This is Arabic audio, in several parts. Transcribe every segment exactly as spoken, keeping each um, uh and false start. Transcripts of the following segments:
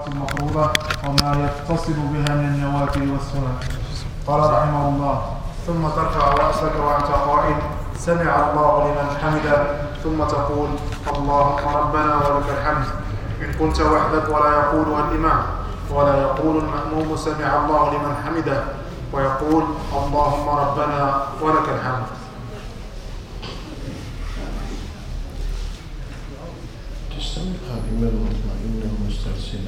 الصلوات المفروضة وما يتصل بها من النوافل والسنن. قال رحمه الله: ثم ترفع رأسك وأنت قائل سمع الله لمن حمده، ثم تقول اللهم ربنا ولك الحمد، إن كنت وحدك ولا يقولها الإمام، ولا يقول المأموم سمع الله لمن حمده، ويقول اللهم ربنا ولك الحمد. تستوي قائما مطمئنا مسترسلا.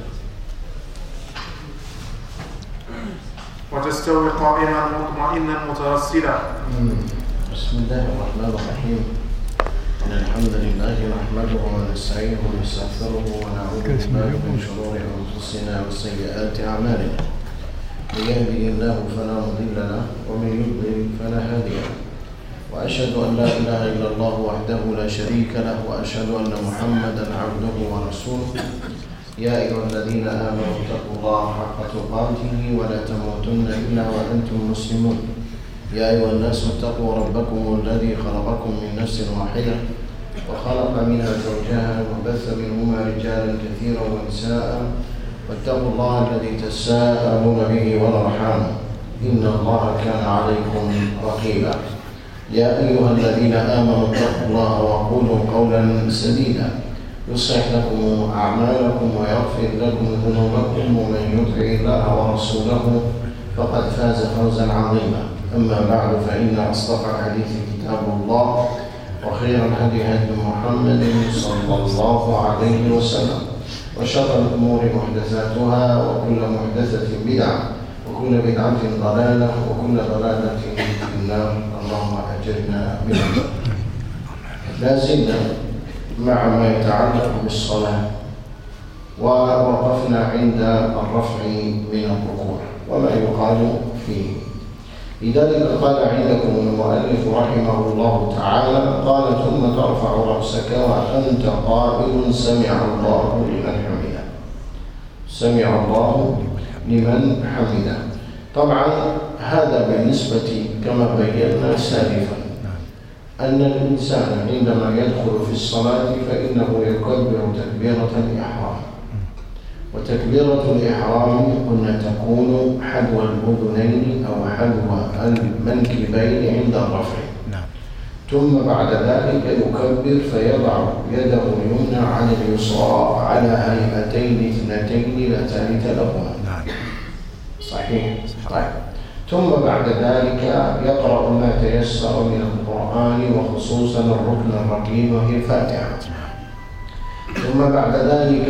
وتستوي قائما مطمئنا مترسلا. بسم الله الرحمن الرحيم. إن الحمد لله نحمده ونستعينه ونستغفره ونعوذ بالله من شرور أنفسنا وسيئات أعمالنا. من يهده الله فلا مضل له ومن يضلل فلا هادي له. وأشهد أن لا إله إلا الله وحده لا شريك له، وأشهد أن محمدا عبده ورسوله. يا أيها الذين آمنوا اتقوا الله حق تقاته ولا تموتن إلا وأنتم مسلمون. يا أيها الناس اتقوا ربكم الذي خلقكم من نفس واحدة وخلق منها زوجها وبث منهما رجالا كثيرا ونساء، واتقوا الله الذي تساءلون به والأرحام إن الله كان عليكم رقيبا. يا أيها الذين آمنوا اتقوا الله وقولوا قولا سديدا يصلح لكم أعمالكم ويغفر لكم ذنوبكم، ومن يطع الله ورسوله فقد فاز فوزا عظيما. أما بعد، فإن أصدق الحديث كتاب الله، وخير الهدي هدي محمد صلى الله عليه وسلم، وشر الأمور محدثاتها، وكل محدثة بدعة، وكل بدعة ضلالة، وكل ضلالة في النار. اللهم أجرنا من النار. لا زلنا مع ما يتعلق بالصلاة، ووقفنا عند الرفع من الركوع وما يقال فيه. لذلك قال عندكم المؤلف رحمه الله تعالى: قال ثم ترفع رأسك وأنت قائل سمع الله لمن حمده. سمع الله لمن حمده. طبعا هذا بالنسبة كما بينا سالفا أن الإنسان عندما يدخل في الصلاة فإنه يكبر تكبيرة الإحرام، وتكبيرة الإحرام قلنا تكون حذو الأذنين أو حذو المنكبين عند الرفع، ثم بعد ذلك يكبر فيضع يده اليمنى على اليسرى على هيئتين اثنتين لا ثالث لهما. صحيح؟ طيب. ثم بعد ذلك يقرأ ما تيسر من القرآن، وخصوصا الركن الركين وهي الفاتحة. ثم بعد ذلك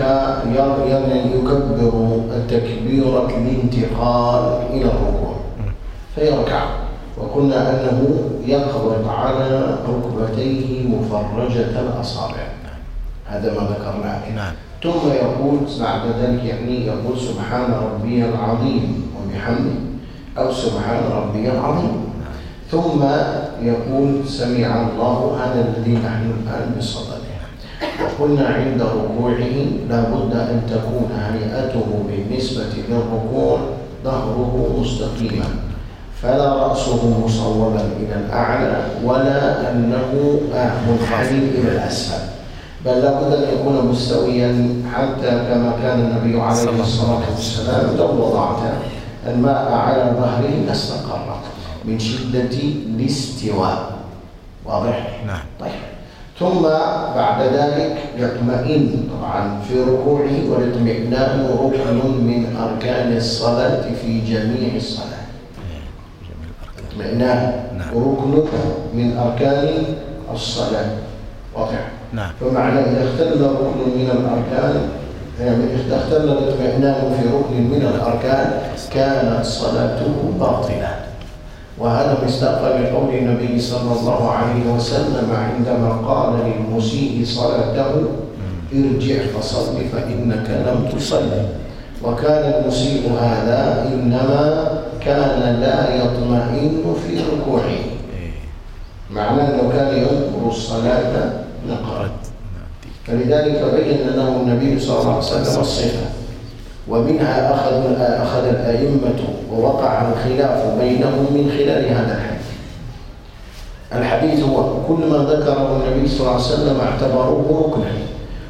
يكبر التكبيرة الانتقال إلى الركوع فيركع، وقلنا أنه يقبض على ركبتيه مفرجة الأصابع، هذا ما ذكرناه. ثم يقول بعد ذلك يعني يقول سبحان ربي العظيم وبحمده، أو سبحان ربي العظيم، ثم يقول سمع الله، هذا الذي نحن الآن بصدده. وقلنا عند ركوعه لا بد أن تكون هيئته بالنسبة للركوع ظهره مستقيما، فلا رأسه مصوبا إلى الأعلى ولا أنه منحني إلى الأسفل، بل لا بد أن يكون مستويا، حتى كما كان النبي عليه الصلاة والسلام لو وضعت الماء على ظهره لاستقر من شدة الاستواء. واضح؟ نعم. طيب. ثم بعد ذلك يطمئن طبعا في ركوعه، والاطمئنان ركن من أركان الصلاة في جميع الصلاة. الاطمئنان ركن من أركان الصلاة. واضح؟ نعم. فمعنى إذا اختل ركن من الأركان، يعني إذا اختل الاطمئنان في ركن من الأركان كانت صلاته باطلة. وهذا مصداقا لقول النبي صلى الله عليه وسلم عندما قال للمسيء صلاته: ارجع فصل فإنك لم تصلي. وكان المسيء هذا إنما كان لا يطمئن في ركوعه، معناه أنه كان ينقر الصلاة نقرا. فلذلك بين له النبي صلى الله عليه وسلم الصفة، ومنها أخذ أخذ الأئمة ووقع الخلاف بينهم من خلال هذا الحديث. الحديث هو كل ما ذكره النبي صلى الله عليه وسلم اعتبروه ركنا،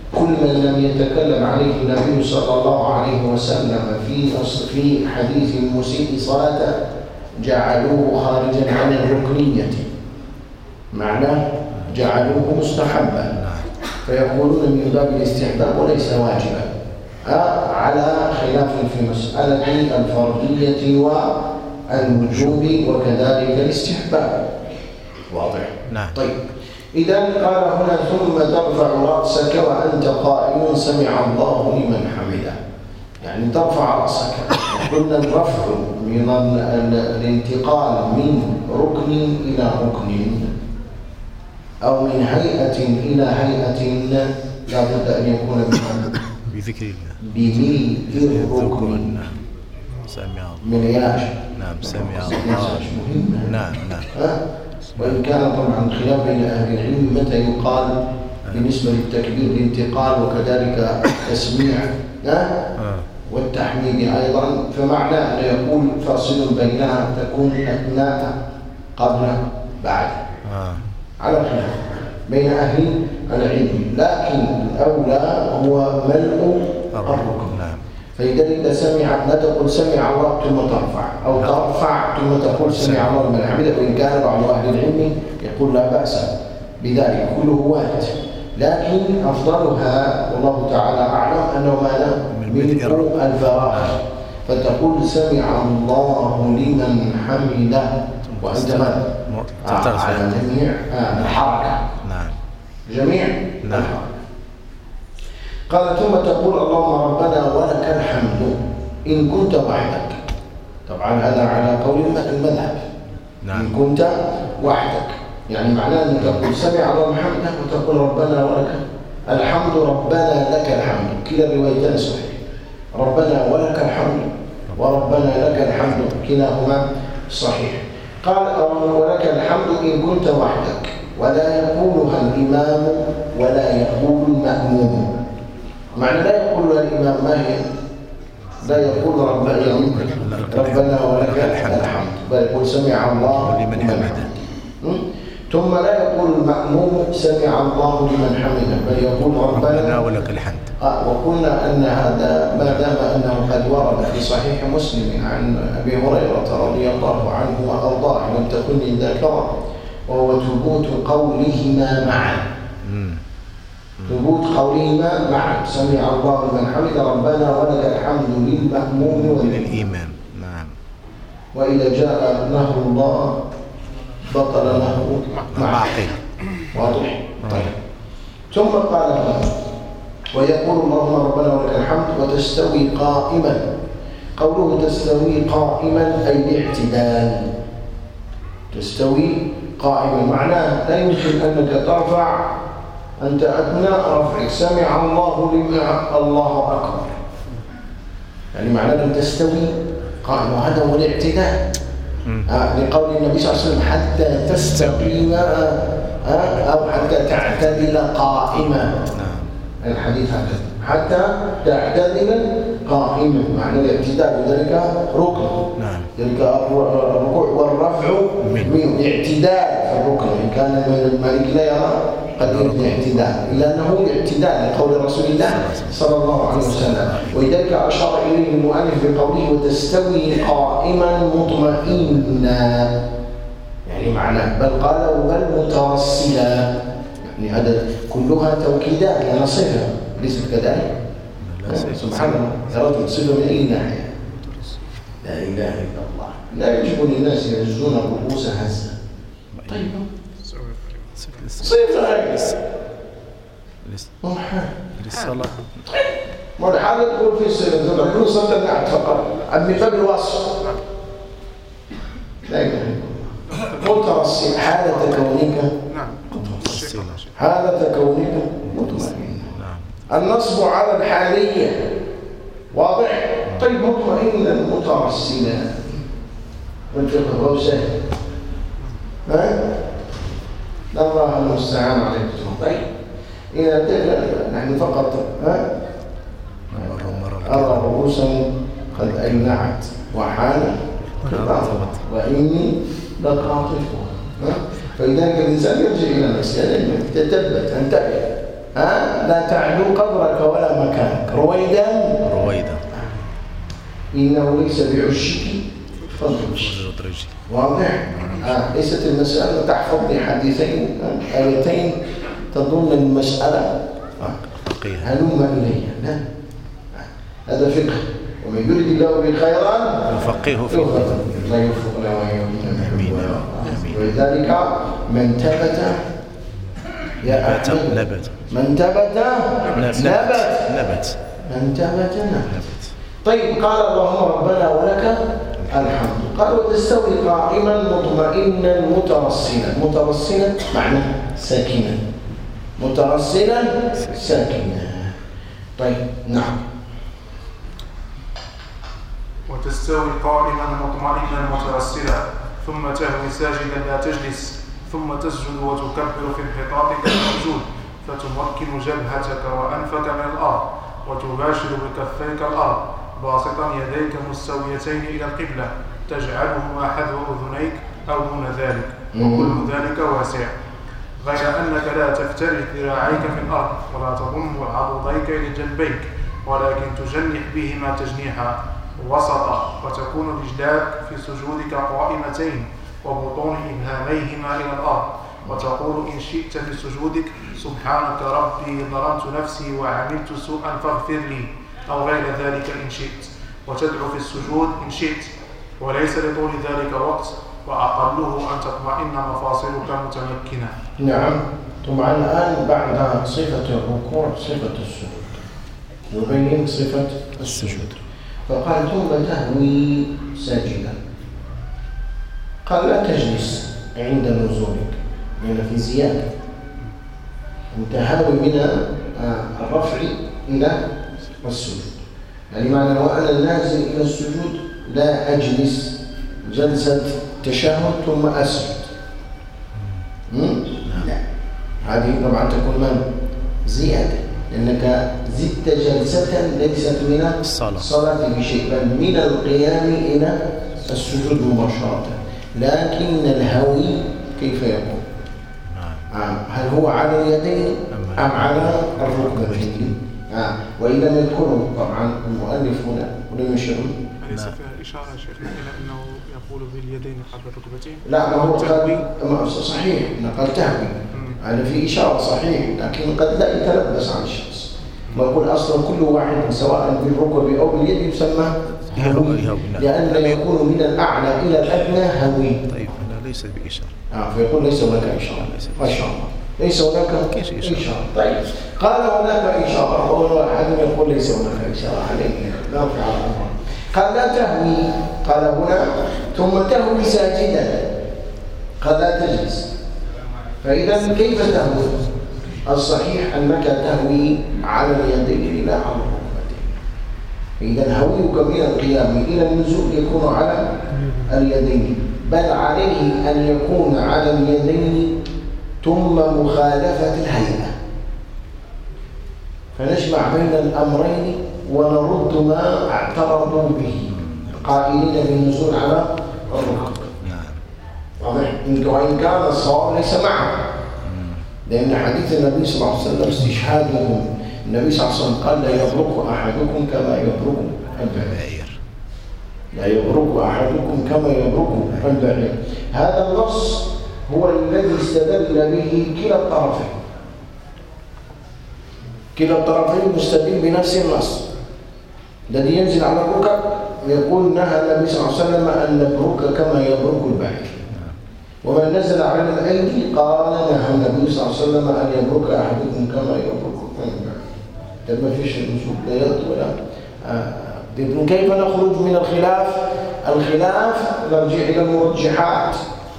كل من لم يتكلم عليه النبي صلى الله عليه وسلم في في حديث المسيء صلاته جعلوه خارجا عن الركنية، معناه جعلوه مستحبا، فيقولون من باب الاستحباب وليس واجبا، على خلاف في مسألة الفرضية والوجوب وكذلك الاستحباب. واضح؟ نعم. طيب، إذا قال هنا ثم ترفع رأسك وأنت قائم سمع الله لمن حمده، يعني ترفع رأسك. قلنا الرفع من الانتقال من ركن إلى ركن أو من هيئة إلى هيئة لا بد أن يكون بذكر الله بميل الركن. سمع من إيش؟ نعم سمع الله. نعم نعم. وإن كان طبعا خلاف بين أهل العلم متى يقال بالنسبة للتكبير الانتقال وكذلك التسميع والتحميد أيضا، فمعنى أن يقول فاصل بينها تكون أثناء قبل بعد على خلاف بين أهل العلم، لكن الأولى هو ملء الركن. فإذا إذا سمع لا تقول سمع الله ثم ترفع، أو ترفع ثم تقول سمع الله لمن حمده، وإن كان بعض أهل العلم يقول لا بأس بذلك، كله وارد، لكن أفضلها والله تعالى أعلم أنه ماذا؟ ملء الفراغ، فتقول سمع الله لمن حمده وأنت ماذا؟ آه على جميع آه الحركة. نعم. جميع نعم. قال ثم تقول اللهم ربنا ولك الحمد إن كنت وحدك. طبعا هذا على قول المذهب. نعم. إن كنت وحدك يعني معناه أنك تقول سمع الله حمده وتقول ربنا ولك الحمد، ربنا لك الحمد، كلا الروايتان صحيح، ربنا ولك الحمد وربنا لك الحمد كلاهما صحيح. قال ولك الحمد إن كنت وحدك، ولا يقولها الإمام ولا يقول المأموم. معنى لا يقول الإمام ما هي؟ لا يقول ربنا ربنا ولك الحمد، بل يقول سمع الله لمن حمده. ثم لا يقول المأموم سمع الله لمن حمده، بل يقول ربنا ولك الحمد. آه وقلنا أن هذا ما دام أنه قد ورد في صحيح مسلم عن أبي هريرة رضي الله عنه وأرضاه لم تكن ذاكرة، وهو ثبوت قولهما معا. ثبوت قولهما معا، سمع الله لمن حمده ربنا ولك الحمد للمأموم وللإمام. نعم. وإذا جاء نهر الله بطل نهر معقل. واضح؟ طيب. ثم قال ويقول اللهم ربنا ولك الحمد وتستوي قائما. قوله تستوي قائما أي باعتدال، تستوي قائما معناه لا يمكن أنك ترفع أنت أثناء رفعك سمع الله لمن الله أكبر، يعني معناه أن تستوي قائما، وهذا هو الاعتدال. آه لقول النبي صلى الله عليه وسلم حتى تستقيم آه أو حتى تعتدل قائما. الحديث هكذا حتى تعتدل قائما، معنى الاعتدال ذلك ركن. نعم. ذلك الركوع والرفع من الاعتدال في الركن، إن كان المالك لا يرى قد يكون اعتدال، إلا أنه اعتدال لقول رسول الله صلى الله عليه وسلم. ولذلك أشار إليه المؤلف بقوله وتستوي قائما مطمئنا، يعني معناه بل قال بل مترسلا، يعني هذا كلها توكيدات لأنها صفة ليست كذلك. سبحان الله، يرد صفة من أي ناحية؟ لا إله إلا الله. لا يجب للناس يهزون الرؤوس هزا. طيب صفة هاي للصلاة. ما الحالة تقول في الصفة كل صفة نعت فقط عن باب الوصف. لا إله إلا الله. مترسل حالة كونك حالة كونك مطمئن. النصب على الحالية واضح. طيب مطمئنا مترسلا والفقه هو سهل. ها؟ الله المستعان عليكم. طيب إذا نحن فقط ها أرى رؤوسا قد أينعت وحال وإني لقاطفها. فلذلك الإنسان يرجع إلى نفسه، يتثبت، انتبه ها لا تعلو قدرك ولا مكانك رويدا رويدا إنه ليس بعشك فضرج. واضح؟ آه. ليست المسألة تحفظ لي حديثين آه. آيتين تظن المسألة آه. هلم إلي لا آه. هذا فقه ومن يريد الله بالخيران يفقهه فيه لا يوفقنا ويؤمن. ولذلك من ثبت يا أحمد نبت من ثبت نبت نبت من ثبت نبت. طيب قال اللهم ربنا ولك الحمد. قال وتستوي قائما مطمئنا مترصنا. مترصنا معنى ساكنا مترصنا ساكنا. طيب نعم. وتستوي قائما مطمئنا مترصلا ثم تهوي ساجدا لا تجلس ثم تسجد وتكبر في انحطاطك المسجود فتمكن جبهتك وأنفك من الأرض وتباشر بكفيك الأرض باسطا يديك مستويتين إلى القبلة تجعلهما حذو أذنيك أو دون ذلك وكل ذلك واسع غير أنك لا تفترش ذراعيك في الأرض ولا تضم عضديك إلى جنبيك ولكن تجنح بهما تجنيحا وسطا وتكون رجلاك في سجودك قائمتين وبطون إبهاميهما إلى الأرض وتقول إن شئت في سجودك سبحانك ربي ظلمت نفسي وعملت سوءا فاغفر لي أو غير ذلك إن شئت وتدعو في السجود إن شئت وليس لطول ذلك وقت وأقله أن تطمئن مفاصلك متمكنة. نعم. ثم الآن بعد صفة الركوع صفة السجود نبين صفة السجود. فقال ثم تهوي ساجدا. قال لا تجلس عند نزولك لأن في زيادة أنت هاوي من الرفع إلى السجود. يعني معنى وأنا نازل إلى السجود لا أجلس جلسة تشهد ثم أسجد. لا هذه طبعا تكون من زيادة لأنك زدت جلسة ليست من الصلاة بشيء بل من القيام إلى السجود مباشرة. لكن الهوي كيف يكون؟ هل هو على اليدين أم على الركبتين؟ آه. وإن لم يذكره طبعا المؤلف هنا ولم يشير أليس فيها إشارة شيخنا إلى أنه يقول باليدين قبل الركبتين؟ لا ما هو قد صحيح نقل تهوي يعني في إشارة صحيح لكن قد لا يتلبس عن الشخص ويقول أصلا كل واحد سواء بالركب أو باليد يسمى هوي لأن يكون من الأعلى إلى الأدنى هوي. طيب هنا ليس بإشارة آه فيقول ليس هناك إشارة ما شاء الله ليس هناك إشارة. طيب قال هناك إشارة وأحد يقول ليس هناك إشارة عليه لا في على الأمر. قال لا تهوي قال هنا ثم تهوي ساجدا قال لا تجلس. فإذا كيف تهوي؟ الصحيح أنك تهوي على اليدين لا على الركبتين. إذا هويك من القيام إلى النزول يكون على اليدين بل عليه أن يكون على اليدين ثم مخالفة الهيئة. فنجمع بين الأمرين ونرد ما اعترضوا به قائلين بالنزول على الركب. واضح؟ وإن كان الصواب ليس معه لأن حديث النبي صلى الله عليه وسلم استشهادهم النبي صلى الله عليه وسلم قال لا يبرك أحدكم كما يبرك البعير لا يبرك أحدكم كما يبرك البعير. هذا النص هو الذي استدل به كلا الطرفين. كلا الطرفين مستدل بنفس النص. الذي ينزل على الركب يقول نهى النبي صلى الله عليه وسلم أن نبرك كما يبرك البعير. ومن نزل على الأيدي قال نهى النبي صلى الله عليه وسلم أن يبرك أحدكم كما يبرك البعير. ما فيش النزول لا يد ولا آه. كيف نخرج من الخلاف؟ الخلاف نرجع إلى المرجحات.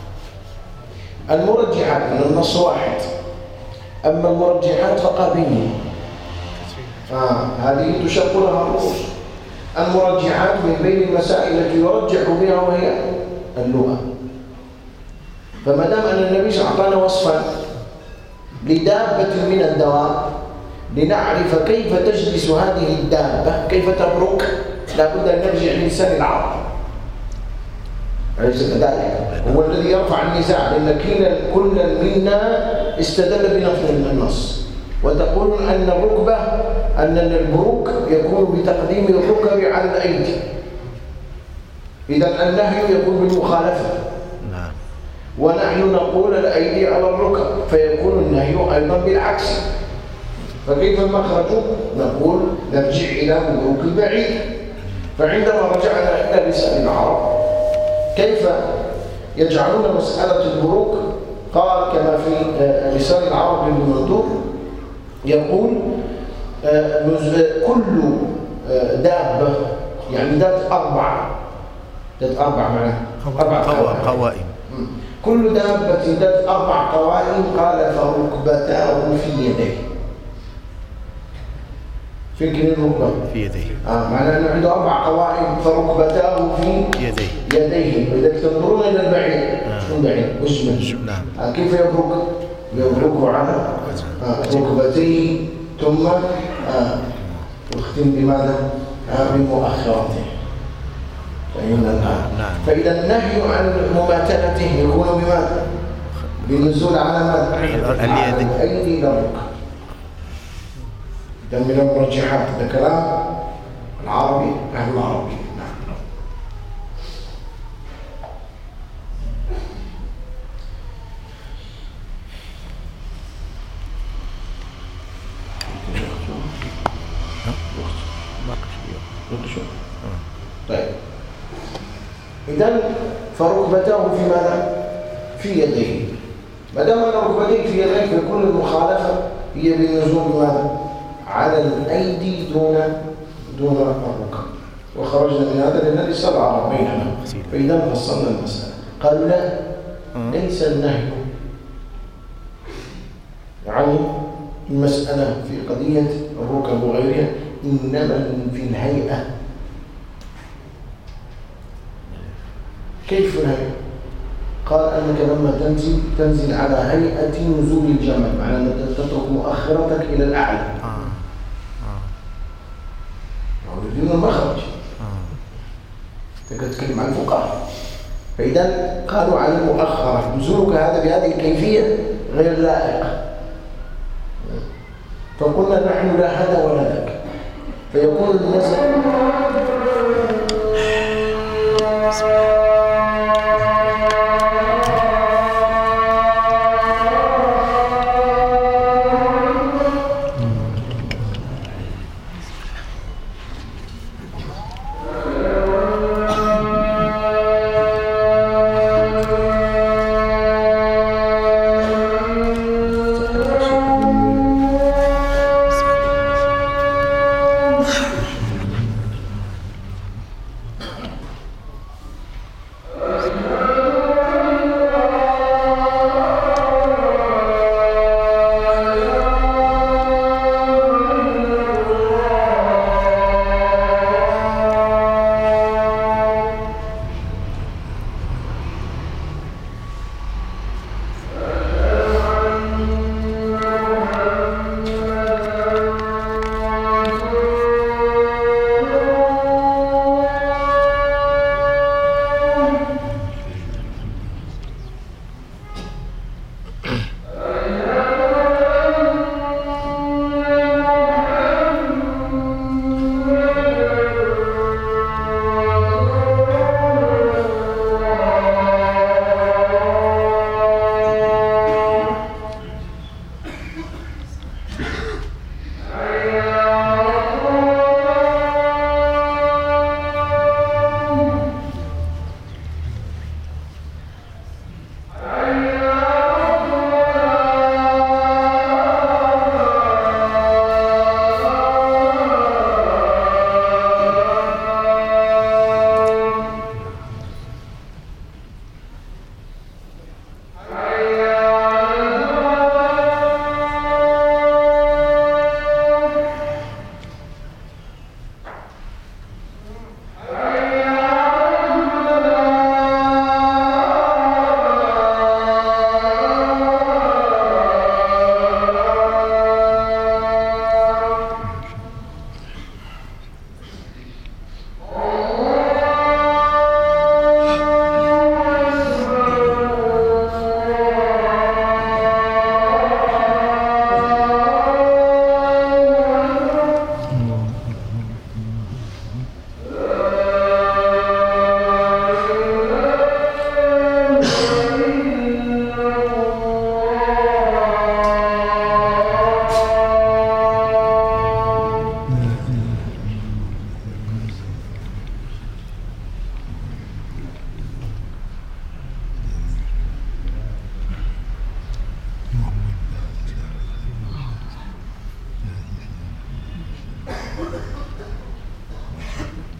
المرجحات من النص واحد أما المرجحات فقابلين آه. هذه تشق لها الرؤوس. المرجحات من بين المسائل التي يرجح بها وهي اللغة. فما دام أن النبي صلى الله عليه وسلم أعطانا وصفا لدابة من الدواب لنعرف كيف تجلس هذه الدابة كيف تبرك لابد أن نرجع للسان العرب. أليس كذلك؟ هو الذي يرفع النزاع لأن كل منا استدل بنفس النص وتقول أن الركبة أن البروك يكون بتقديم الركب على الأيدي، إذا النهي يكون بالمخالفة. نعم. ونحن نقول الأيدي على الركب، فيكون النهي أيضا بالعكس. فكيف المخرج؟ نقول نرجع إلى مبروك البعيد. فعندما رجعنا إلى لسان العرب كيف يجعلون مسألة البروك؟ قال كما في لسان العرب لابن مندور يقول كل دابة، يعني ذات أربع ذات أربع معناه أربع قوائم. كل دابة ذات أربع قوائم قال فركبتاه في يديه. في كل الركبة في يديه. آه معناه أنه عنده أربع قوائم فركبتاه في يديه. يديه. إذا تنظرون إلى البعير شو بعيد وش من نعم. آه كيف يبرك؟ يبرك على آه ركبتيه ثم آه يختم بماذا؟ آه بمؤخرته. نعم. فإذا النهي عن مماثلته يكون بماذا؟ بالنزول على ماذا؟ اليد. الأيدي إلى الركب. ده من المرجحات، ده كلام العربي أهل العربي. نعم. طيب إذن فركبته في ماذا؟ في يديه. ما دام أن ركبتيه في يديه فكل المخالفة هي بالنزول بماذا؟ على الأيدي دون دون الركب. وخرجنا من هذا لأن السبعة بيننا، فإذا فصلنا المسألة. قالوا لا، ليس النهي يعني المسألة في قضية الركب وغيرها إنما في الهيئة. كيف الهيئة؟ قال أنك لما تنزل تنزل على هيئة نزول الجمل، معنى أنك تترك مؤخرتك إلى الأعلى. يريدون المخرج. تقدر تتكلم عن الفقهاء. فإذا قالوا عن المؤخرة نزولك هذا بهذه الكيفية غير لائق. فقلنا نحن لا هذا ولا ذاك، فيكون النزل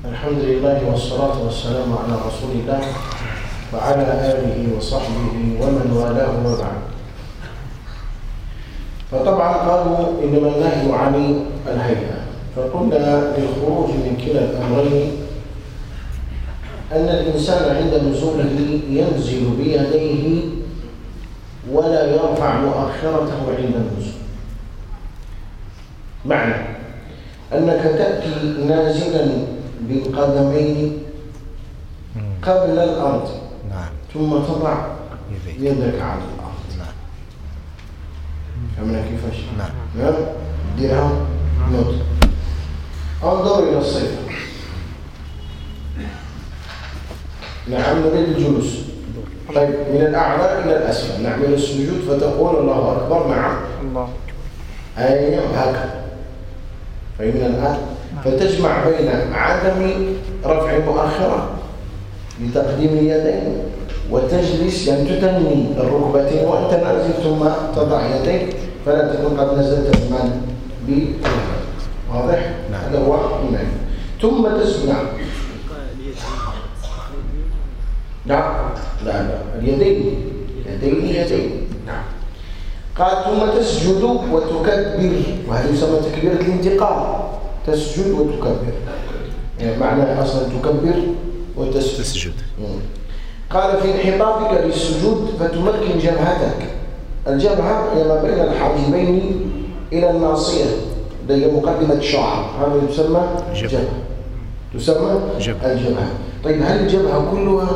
الحمد لله والصلاة والسلام على رسول الله وعلى آله وصحبه ومن والاه وبعد. فطبعا قالوا إنما النهي عن الهيئة، فقلنا للخروج من كلا الأمرين أن الإنسان عند نزوله ينزل بيديه ولا يرفع مؤخرته عند النزول. معنى أنك تأتي نازلا بالقدمين قبل الأرض، نعم، ثم تضع يدك على الأرض. نعم. فهمنا كيفاش؟ نعم. نعم. ديرها نوت. انظر إلى الصفة. نعم، نريد الجلوس. طيب، من الأعلى إلى الأسفل نعمل السجود فتقول الله أكبر. نعم، الله أيوة هكذا. فهمنا الآن؟ فتجمع بين عدم رفع المؤخرة لتقديم اليدين وتجلس، يعني تتني الركبتين وأنت نازل، ثم تضع يديك فلا تكون قد نزلت بمن بالركبة. واضح؟ نعم. هذا هو المعنى. ثم تسجد. نعم. نعم. لا لا، اليدين يدين يدين. نعم. قال ثم تسجد وتكبر، وهذا يسمى تكبيرة الانتقال. تسجد وتكبر، يعني معنى أصلا تكبر وتسجد. تسجد. قال في انحطاطك للسجود فتمكن جبهتك. الجبهة هي ما بين الحاجبين إلى الناصية، هي مقدمة الشعر، هذا يسمى جبهة. تسمى جبهة. الجبهة. طيب، هل الجبهة كلها؟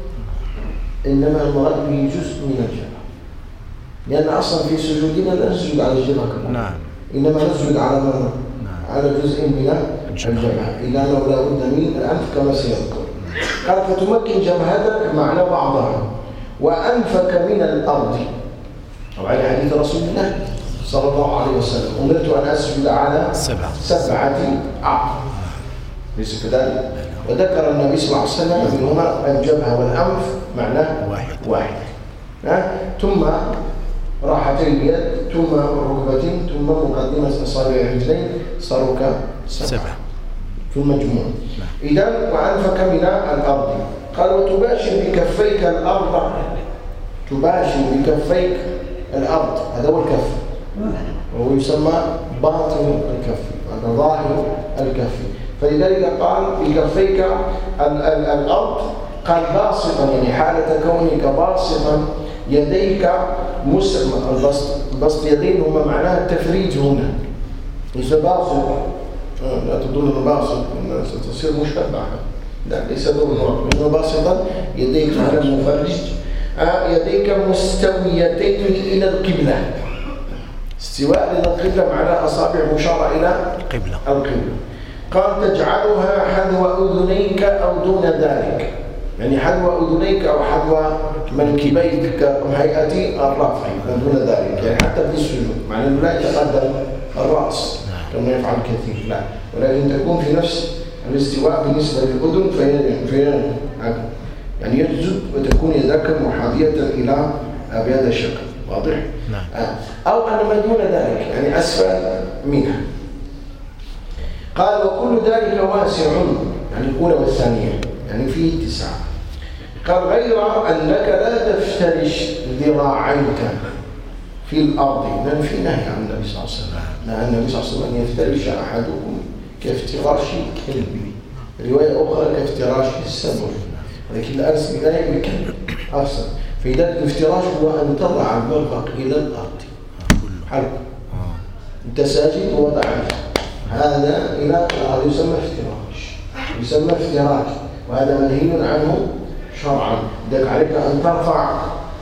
إنما المراد به جزء من الجبهة، لأن أصلا في سجودنا لا نسجد على الجبهة كلها. نعم. إنما نسجد على مرة. نعم. على جزء من الجبهة، إلا أنه لا بد من الأنف كما سيذكر. قال فتمكن جبهتك معنى بعضها وأنفك من الأرض. طبعا حديث رسول الله صلى الله عليه وسلم أمرت أن أسجد على سبعة سبعة أعظم، ليس كذلك؟ وذكر النبي صلى الله عليه وسلم منهما الجبهة والأنف معناه واحد واحد. ها؟ ثم راحتي اليد، ثم الركبتين، ثم مقدمة أصابع الرجلين، صاروا سبعة في المجموع. إذا وأنفك من الأرض. قال وتباشر بكفيك الأرض. تباشر بكفيك الأرض، هذا هو الكف، وهو يسمى باطن الكف، هذا ظاهر الكف. فلذلك قال بكفيك الأرض، قال باسطا، يعني حالة كونك باسطا يديك مسلم. البسط البسط يدين هما معناها التفريج هنا، ليس باسط. لا تظن انه باسط ستصير مشبعة، لا ليس ضرورة، انه باسطا يديك على المفرج، يديك مستويتين الى القبلة. استواء الى القبلة معناه اصابع مشارة الى القبلة. القبلة. قال تجعلها حذو اذنيك او دون ذلك، يعني حذو اذنيك او حذو منكبيك كهيئة الرفع دون ذلك، يعني حتى في السجود، معناه لا يتقدم الراس كما يفعل كثير، لا، ولكن تكون في نفس الاستواء بالنسبه للاذن، في يعني يجذب وتكون يدك محاذيه الى بهذا الشكل. واضح؟ نعم. او ان ما دون ذلك، يعني اسفل منها. قال وكل ذلك واسع، يعني الاولى والثانيه، يعني فيه تسعه. قال غير انك لا تفترش ذراعيك في الارض، لان في نهي عن النبي صلى الله عليه وسلم، نهى النبي صلى الله عليه وسلم ان يفترش احدكم كافتراش الكلب، روايه اخرى كافتراش السبع، ولكن الارسل بذلك بالكلب ارسل. فاذا الافتراش هو ان تضع المرفق الى الارض حلق، انت ساجد ووضع هذا الى الارض، يسمى افتراش، يسمى افتراش، وهذا منهي عنه شرعا. لذلك عليك ان ترفع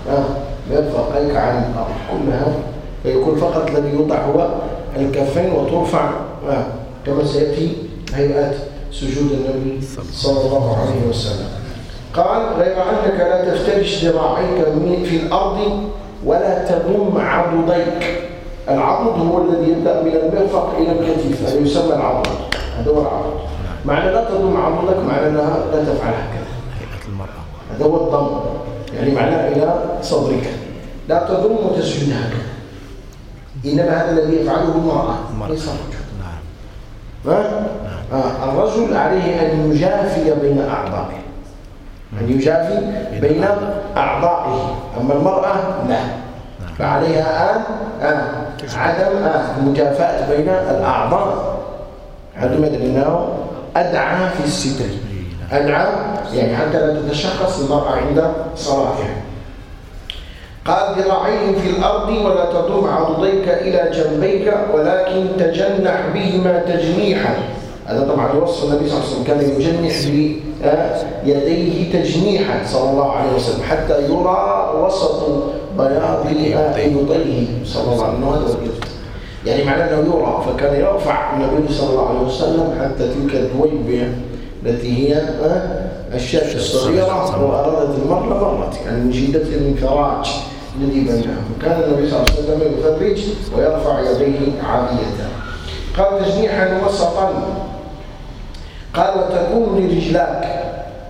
مرفقيك عن الارض كلها، فيكون فقط الذي يوضع هو الكفين، وترفع كما سياتي هيئه سجود النبي صلى الله عليه وسلم. قال غير انك لا تفترش ذراعيك في الارض ولا تضم عضديك. العضد هو الذي يبدا من المرفق الى الكتف، هذا يسمى العضد، هذا هو العضد. معنى لا تضم عضدك معنى انها لا تفعل هكذا، هيئه المراه، هذا هو الضم، يعني معناه الى صدرك، لا تضم وتسجد هكذا، انما هذا الذي يفعله المراه ليس الرجل. نعم. آه الرجل عليه أن يجافي بين أعضائه، أن يجافي بين أعضائه، أما المرأة لا، فعليها أن آه عدم آه المجافاة بين الأعضاء. هذا مدري أنه أدعى في الستر، أدعى يعني حتى لا تتشخص المرأة عند صلاتها. قال ذراعين في الأرض ولا تضم عضديك إلى جنبيك ولكن تجنح بهما تجنيحا. هذا طبعا يوصف النبي صلى الله عليه وسلم، كان يجنح بيديه تجنيحا صلى الله عليه وسلم حتى يرى وسط بياض إبطيه صلى الله عليه وسلم، يعني معناه أنه يرى، فكان يرفع النبي صلى الله عليه وسلم حتى تلك الدويبة التي هي الشاة الصغيرة وأرادت المرة مرت، يعني من شدة الانفراج الذي بينهم، وكان النبي صلى الله عليه وسلم يفرج ويرفع يديه عالية. قال تجنيحا وسطا. قال وتكون لرجلاك.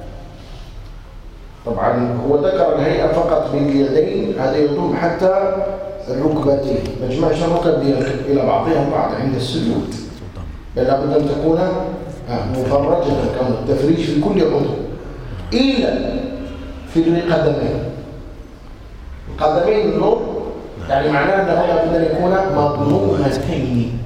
طبعا هو ذكر الهيئة فقط باليدين، هذا يضم حتى الركبتين، ما تجمعش الركب إلى بعضها البعض عند السجود، بل لابد أن تكون مفرجة كما التفريج في كل عضو إلا في القدمين. القدمين النور يعني معناه أنه لابد أن يكون مضمومتين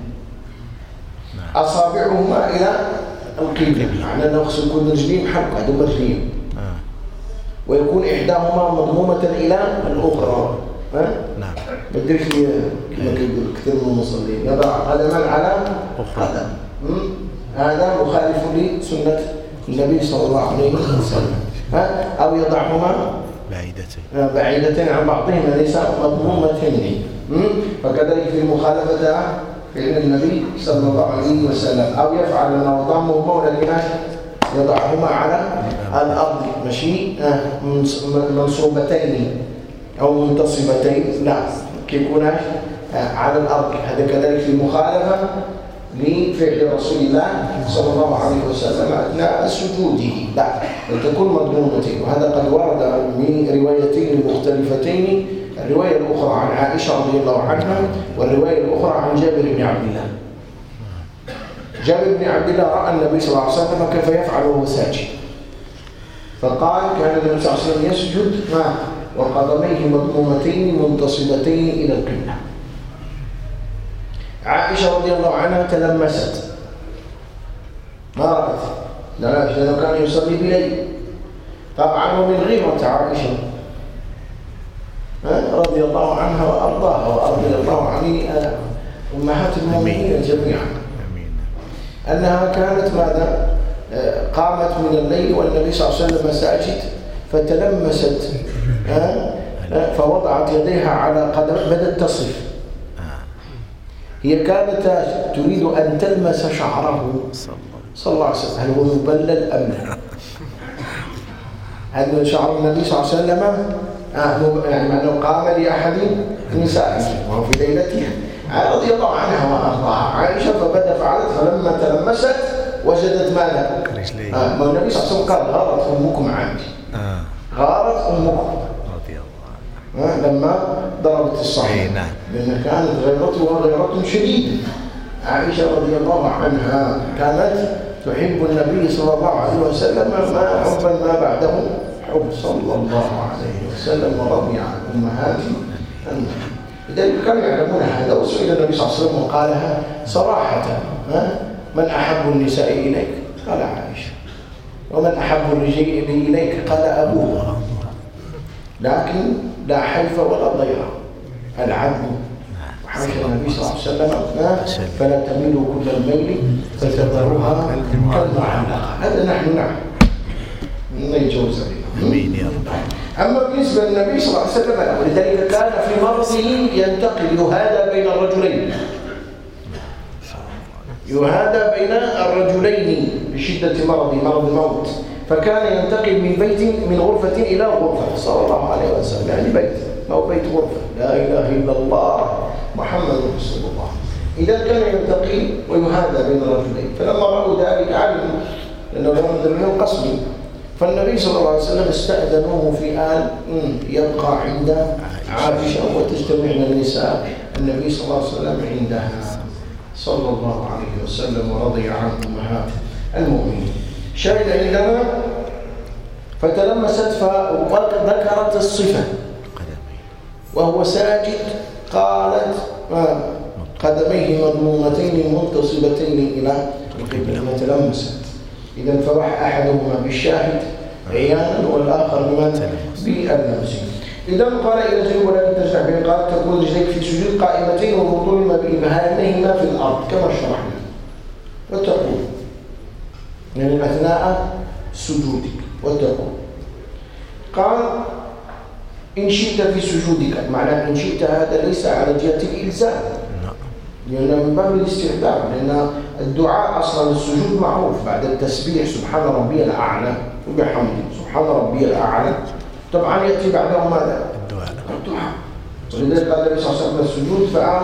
أصابعهما إلى القبلة، معناه أنه يغسل كل رجلين حلقة هذو رجلين، ويكون إحداهما مضمومة إلى الأخرى. نعم. بدرك كما كيقول كثير من المصلين يضع قدما على قدم، هذا مخالف لسنة النبي صلى الله عليه وسلم. أو يضعهما بعيدتين بعيدتين عن بعضهما ليس مضمومتين، فكذلك في مخالفة فعل النبي صلى الله عليه وسلم. أو يفعل ما ضمهما ولكن يضعهما على الأرض ماشي منصوبتين أو منتصبتين، لا كيكون على الأرض، هذا كذلك في مخالفة لفعل رسول الله صلى الله عليه وسلم أثناء سجوده، لا بل تكون مضمومتين. وهذا قد ورد من روايتين مختلفتين، الرواية الأخرى عن عائشة رضي الله عنها والرواية الأخرى عن جابر بن عبد الله. جابر بن عبد الله رأى النبي صلى الله عليه وسلم كيف يفعل وهو ساجد، فقال كان النبي صلى الله عليه وسلم يسجد ما وقدميه مضمومتين منتصبتين إلى القبلة. عائشة رضي الله عنها تلمست ما رأت، لا لأنه كان يصلي بليل طبعا، ومن غيرة عائشة رضي الله عنها وأرضاها ورضي الله عن أمهات المؤمنين جميعا، أنها كانت ماذا قامت من الليل والنبي صلى الله عليه وسلم ساجد، فتلمست فوضعت يديها على قدم، بدأت تصف. هي كانت تريد أن تلمس شعره صلى الله عليه وسلم، هل هو مبلل أم لا؟ هل شعر النبي صلى الله عليه وسلم يعني أنه قام لأحد نسائه وهو في ليلتها رضي الله عنها وأرضاها عائشة، فبدأ فعلت، فلما تلمست وجدت ماذا؟ آه. ما النبي صلى الله عليه وسلم قال غارت أمكم عندي، آه. غارت أمكم رضي الله عنها آه. لما ضربت الصحيح، نعم. لأن كانت غيرتها غيرة شديدة. عائشة رضي الله عنها كانت تحب النبي صلى الله عليه وسلم ما حبا ما بعده حب صلى الله عليه وسلم، ورضي عن أمهاته. لذلك كانوا يعلمون هذا، وسئل النبي صلى الله عليه وسلم وقالها صراحة ها من أحب النساء إليك؟ قال عائشة. ومن أحب الرجال إليك؟ قال أبوها. لكن لا حلف ولا ضيرة، العدل وحاشا النبي صلى الله عليه وسلم فلا تميلوا كل الميل فتذروها كالمعلقة. هذا نحن نعلم لا يجوز علينا. أما بالنسبة للنبي صلى الله عليه وسلم ولذلك كان في مرضه ينتقل يهادى بين الرجلين، يهادى بين الرجلين بشدة مرضه، مرض الموت، فكان ينتقل من بيت من غرفة إلى غرفة صلى الله عليه وسلم، يعني بيت ما هو بيت غرفة، لا إله إلا الله محمد رسول الله. إذا كان ينتقل ويهادى بين الرجلين، فلما رأوا ذلك علموا لأنه لم يكن قصدي، فالنبي صلى الله عليه وسلم استأذنوه في آل يبقى عند عائشة وتجتمعن النساء النبي صلى الله عليه وسلم عندها صلى الله عليه وسلم ورضي عن أمهاته. المؤمنين. شاهد عندنا فتلمست فذكرت الصفة وهو ساجد، قالت قدميه مضمومتين منتصبتين إلى القبلة تلمست. إذا فراح أحدهما بالشاهد عيانا والآخر بمن باللمس. إذا قال إلى جنوب ولكن ترجع بين قال تكون رجليك في سجود قائمتين وبطونهما بإبهامهما في الأرض كما شرحنا، وتقول يعني أثناء سجودك وتقول قال إن شئت في سجودك، معنى إن شئت هذا ليس على جهة الإلزام لأن من باب الاستحباب، لأن الدعاء أصلا السجود معروف بعد التسبيح سبحان ربي الأعلى وبحمده سبحان ربي الأعلى، طبعا يأتي بعده ماذا؟ الدعاء. الدعاء. ولذلك قال النبي صلى الله عليه وسلم السجود فأ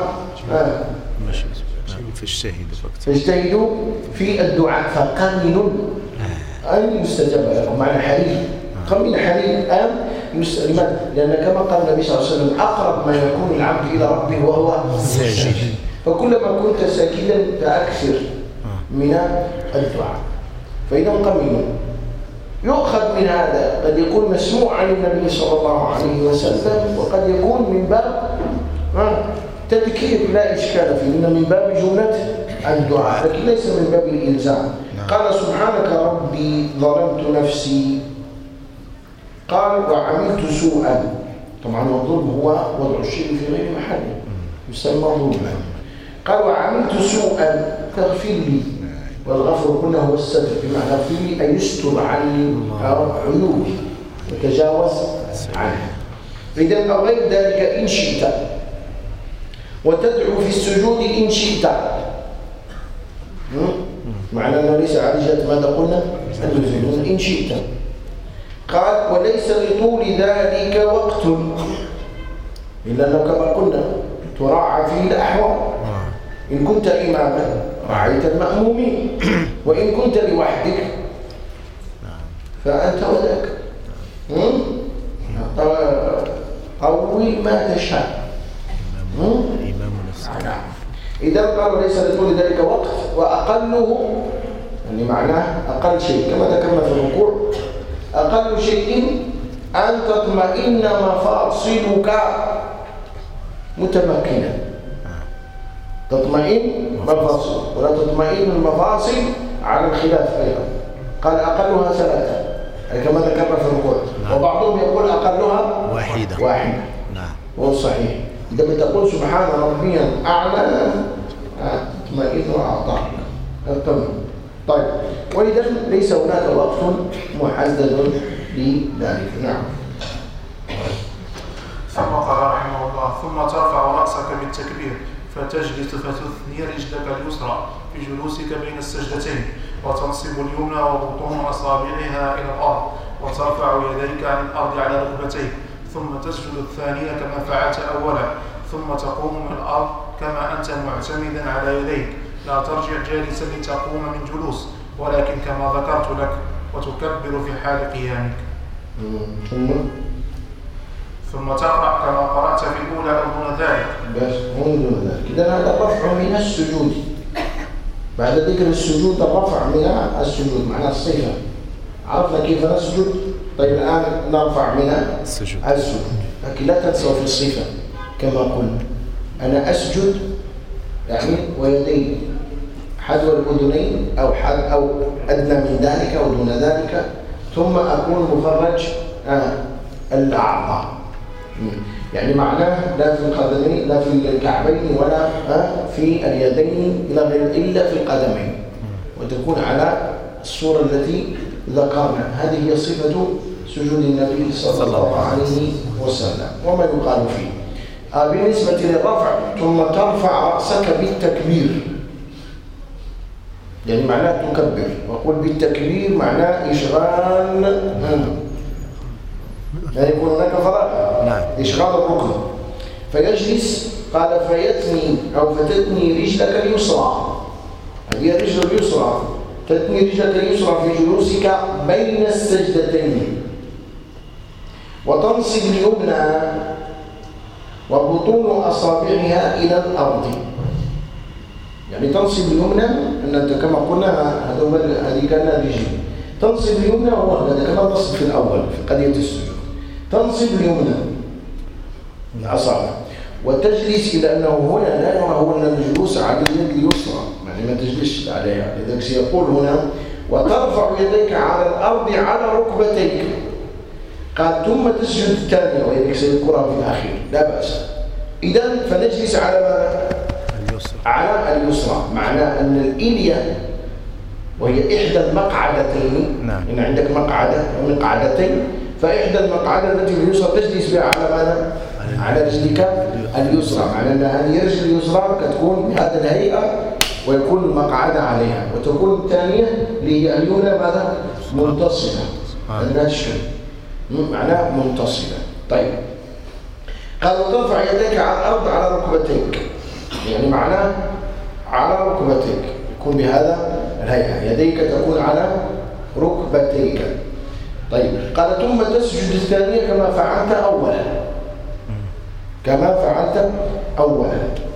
فاجتهدوا في الدعاء فقمن أن يستجاب لكم، معنى حريف قمن حريف أن يستجاب، لأن كما قال النبي صلى الله عليه وسلم أقرب ما يكون العبد إلى ربه وهو ساجد، فكلما كنت ساجدا فأكثر من الدعاء. فإذا قمن يؤخذ من هذا قد يكون مسموع عن النبي صلى الله عليه وسلم، وقد يكون من باب تذكير لا إشكال فيه، إن من باب جملة الدعاء لكن ليس من باب الإلزام. قال سبحانك ربي ظلمت نفسي، قال وعملت سوءا، طبعا الظلم هو وضع الشيء في غير محله يسمى ظلما. قال وعملت سوءا فاغفر لي، والغفر هنا هو الستر، بمعنى اغفر لي أي يستر عني عيوبي وتجاوز عنها. إذا أو غير ذلك إن شئت، وتدعو في السجود إن شئت، معنى أنه ليس على جهة ماذا قلنا؟ إن شئت. قال وليس لطول ذلك وقت، إلا أنه كما قلنا تراعى فيه الأحوال، إن كنت إماما رعيت المأمومين، وإن كنت لوحدك فأنت وذاك قوي ما تشاء. إذا قالوا ليس لطول ذلك وقت، وأقله يعني معناه أقل شيء كما ذكرنا في الركوع، أقل شيء أن تطمئن مفاصلك متمكنا، تطمئن مفاصل ولا تطمئن المفاصل على الخلاف أيضا. قال أقلها ثلاثة كما ذكرنا في الركوع، وبعضهم يقول أقلها واحدة واحدة نعم وهو صحيح. عندما تقول سبحان ربي الأعلى تطمئن وأعطاك الطمئن. طيب وإذا ليس هناك وقت محدد لذلك. نعم. ثم قال رحمه الله ثم ترفع رأسك بالتكبير فتجلس فتثني رجلك اليسرى في جلوسك بين السجدتين، وتنصب اليمنى وبطون أصابعها إلى الأرض، وترفع يديك عن الأرض على ركبتيك، ثم تسجد الثانية كما فعلت أولا، ثم تقوم من الأرض كما أنت معتمدا على يديك، لا ترجع جالسا لتقوم من جلوس، ولكن كما ذكرت لك، وتكبر في حال قيامك. ثم ثم تقرأ كما قرأت في الأولى أو دون ذلك. بس من دون ذلك. إذا هذا الرفع من السجود، بعد ذكر السجود الرفع من السجود معنى الصفة. عرفنا كيف نسجد؟ طيب الآن نرفع من السجود. السجود لكن لا تنسوا في الصفة كما قلنا أنا أسجد يعني ويدي حذو الأذنين أو حد أو أدنى من ذلك أو دون ذلك، ثم أكون مفرج آه الأعضاء، يعني معناه لا في القدمين لا في الكعبين ولا آه في اليدين إلا إلا في القدمين، وتكون على الصورة التي ذكرنا. هذه هي صفة سجود النبي صلى الله عليه وسلم وما يقال فيه. آه بالنسبة للرفع ثم ترفع رأسك بالتكبير، يعني معناه تكبر، وقل بالتكبير معناه إشغال يعني يكون هناك فراغ نعم. إشغال الركن. فيجلس قال فيتني أو فتتني رجلك اليسرى، هذه الرجل اليسرى، تتني رجلك اليسرى في جلوسك بين السجدتين، وتنصب اليمنى وبطون أصابعها إلى الأرض. يعني تنصب اليمنى، أن أنت كما قلنا هذه كان رجل تنصب اليمنى، وهو هذا كما نصب في الأول في قضية السجود، تنصب اليمنى الأصابع وتجلس، إلى أنه هنا لا يرى هو أن الجلوس على اليد اليسرى، يعني ما تجلسش عليها، لذلك سيقول هنا وترفع يديك على الأرض على ركبتيك. قال ثم تسجد الثانية، ويديك سيذكرها في الأخير لا بأس. إذن فنجلس على ماذا؟ اليسرى. على اليسرى، معناه أن الإلية وهي إحدى المقعدتين. نعم. إن عندك مقعدة مقعدتين، فإحدى المقعدة التي في اليسرى تجلس بها على ماذا؟ على رجلك اليسرى، معناه أن هذه الرجل اليسرى كتكون بهذه الهيئة ويكون المقعدة عليها، وتكون الثانية اللي هي اليمنى ماذا؟ منتصبة. هذا الشيء معناه منتصبة. طيب قال وترفع يديك على الأرض على ركبتيك، يعني معناه على ركبتيك، يكون بهذا الهيئة، يديك تكون على ركبتيك. طيب قال ثم تسجد الثانية كما فعلت أولا، كما فعلت أولا.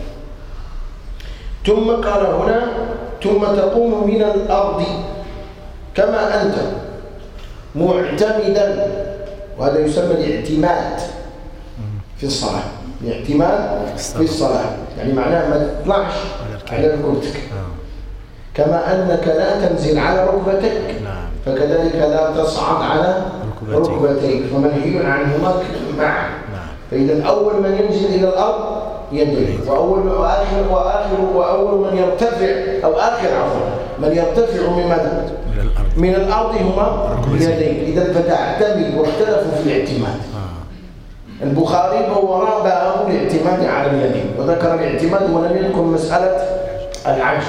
ثم قال هنا ثم تقوم من الأرض كما أنت معتمدا، وهذا يسمى الاعتماد في الصلاة، الاعتماد في الصلاة يعني معناه ما تطلعش على ركبتك، كما أنك لا تنزل على ركبتك فكذلك لا تصعد على ركبتيك، فمنهي عنهما معا. فإذا أول من ينزل إلى الأرض يديه، وأول وآخر وآخر وأول من يرتفع أو آخر عفوا من يرتفع من ماذا؟ من الأرض هما اليدين. إذا فتعتمد، واختلفوا في الاعتماد. البخاري وراء باب الاعتماد على اليدين، وذكر الاعتماد ولم يذكر مسألة العجز.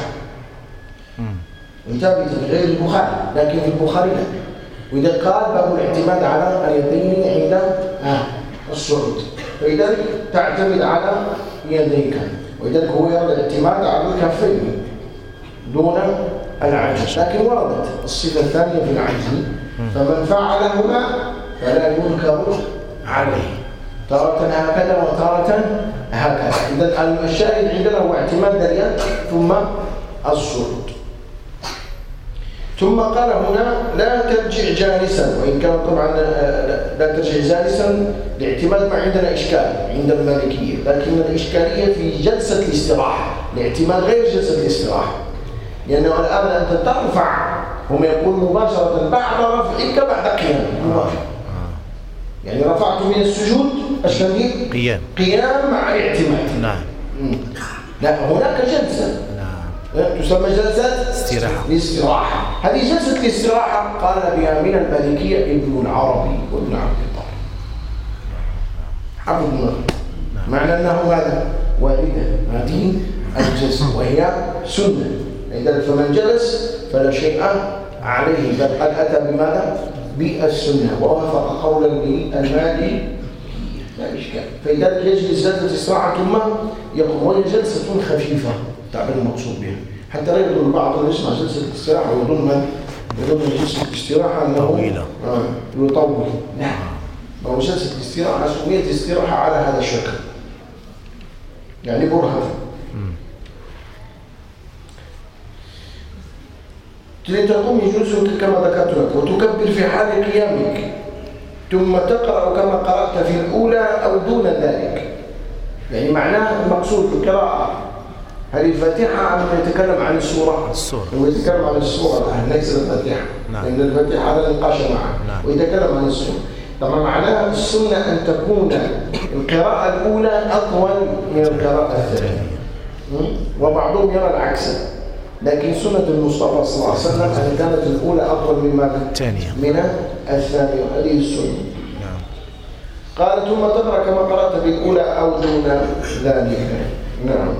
انتبه في غير البخاري، لكن في البخاري لا. وإذا قال باب الاعتماد على اليدين عند الصعود، فإذا تعتمد على يديك، وإذا هو يرى الاعتماد على الكفين دون العجز. لكن وردت الصفة الثانية في العجز، فمن فعلهما فلا ينكر عليه، تارة هكذا وتارة هكذا. إذا الشاهد عندنا هو اعتماد اليد ثم الصعود. ثم قال هنا لا ترجع جالسا، وإن كان طبعا لا ترجع جالسا الاعتماد ما عندنا إشكال عند المالكية، لكن الإشكالية في جلسة الاستراحة، الاعتماد غير جلسة الاستراحة، لأنه الآن أنت ترفع، هم يقول مباشرة بعد رفعك بعد قيام مباشرة، يعني رفعت من السجود أشهد قيام قيام مع الاعتماد. نعم. لا هناك جلسة تسمى جلسة استراحة. الاستراحة، هذه جلسة الاستراحة قال بها من المالكية ابن العربي وابن عبد البر حفظ المغرب، معنى أنه ماذا؟ واردة هذه الجلسة وهي سنة، إذا فمن جلس فلا شيء عليه، بل قد أتى بماذا؟ بالسنة، ووافق قولا للمالكي لا إشكال. فإذا يجلس جلسة الاستراحة ثم يقوم، وهي جلسة خفيفة تعبير المقصود بها، حتى لا يظن البعض يسمع جلسة الاستراحة ويظن من يظن جلسة الاستراحة أنه طويلة يطول. لا، هو جلسة الاستراحة سميت الاستراحة على هذا الشكل، يعني برهة. تقوم جلوسك كما ذكرت لك، وتكبر في حال قيامك، ثم تقرأ كما قرأت في الأولى أو دون ذلك. يعني معناه المقصود بالقراءة هذه الفاتحة أنه يتكلم عن السورة، السورة هو يتكلم عن السورة الآن ليس الفاتحة. نعم. لأن الفاتحة هذا نقاش معه. نعم. ويتكلم عن السورة. طبعا معناها السنة أن تكون القراءة الأولى أطول من القراءة الثانية، وبعضهم يرى العكس، لكن سنة المصطفى صلى الله عليه وسلم أن كانت الأولى أطول من ماذا؟ الثانية من الثانية، هذه السنة. نعم. قال ثم تقرأ كما قرأت بالأولى أو دون ذلك. نعم.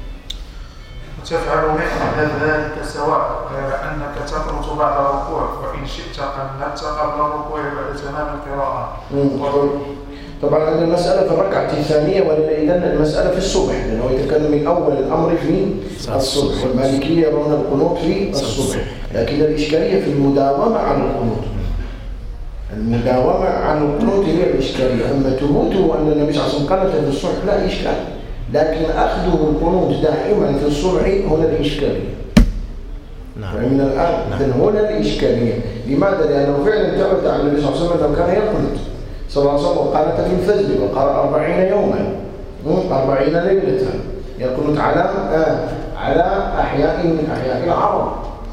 تفعل مثل ذلك سواء، غير أنك تقنط بعد الركوع، وإن شئت قنطت قبل الركوع بعد تمام القراءة. طبعا هذه المسألة في الركعة الثانية، ولذا المسألة في الصبح، لأنه يتكلم من أول الأمر في الصبح، والمالكية يرون القنوت في الصبح، لكن الإشكالية في المداومة عن القنوت. المداومة عن القنوت هي الإشكالية، أما ثبوته أن النبي صلى الله عليه وسلم قنت في الصبح لا إشكال، لكن أخذه القنوت دائما في الصبح هنا الإشكالية. نعم. ومن الآن نعم. هنا الإشكالية. لماذا؟ لأنه فعلا ثبت عن النبي صلى الله عليه وسلم كان يقنط صلى الله عليه وسلم وقالت في الفجر وقال أربعين يوما أربعين ليلة يقنط على آه على أحياء من أحياء العرب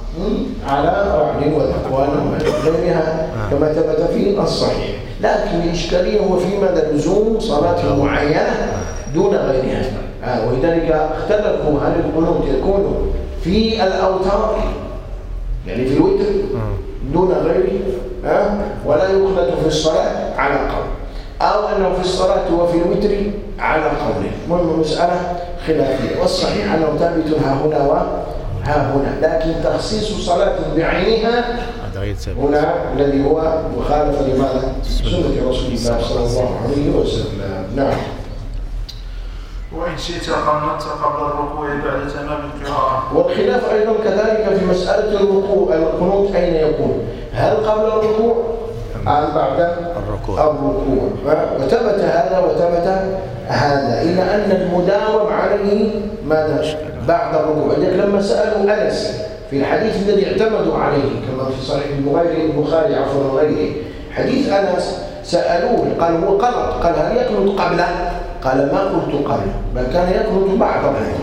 على رعد وذكوان وغيرها كما ثبت في الصحيح. لكن الإشكالية هو في مدى لزوم صلاة معينة دون غيرها. آه ولذلك اختلفوا هل القنوت يكون في الأوتار يعني في الوتر دون غيره آه ولا يخلط في الصلاة على قول، أو أنه في الصلاة وفي الوتر على قوله. المهم مسألة خلافية، والصحيح أنه ثابت ها هنا وها هنا، لكن تخصيص صلاة بعينها هنا الذي هو مخالفة لماذا؟ سنة رسول الله صلى الله عليه وسلم. نعم. وإن شئت قنطت قبل الركوع بعد تمام القراءة. والخلاف أيضا كذلك في مسألة الركوع، القنوت أين يكون؟ هل قبل الركوع أم بعد الركوع؟ الركوع. وثبت هذا وثبت هذا، إلا أن المداوم عليه ماذا؟ بعد الركوع. لذلك لما سألوا أنس في الحديث الذي اعتمدوا عليه كما في صحيح البخاري عفوا وغيره، حديث أنس سألوه قال هو قنط، قال هل يقنط قبله؟ قال ما قلت قبله بل كان يقنط بعد الركوع.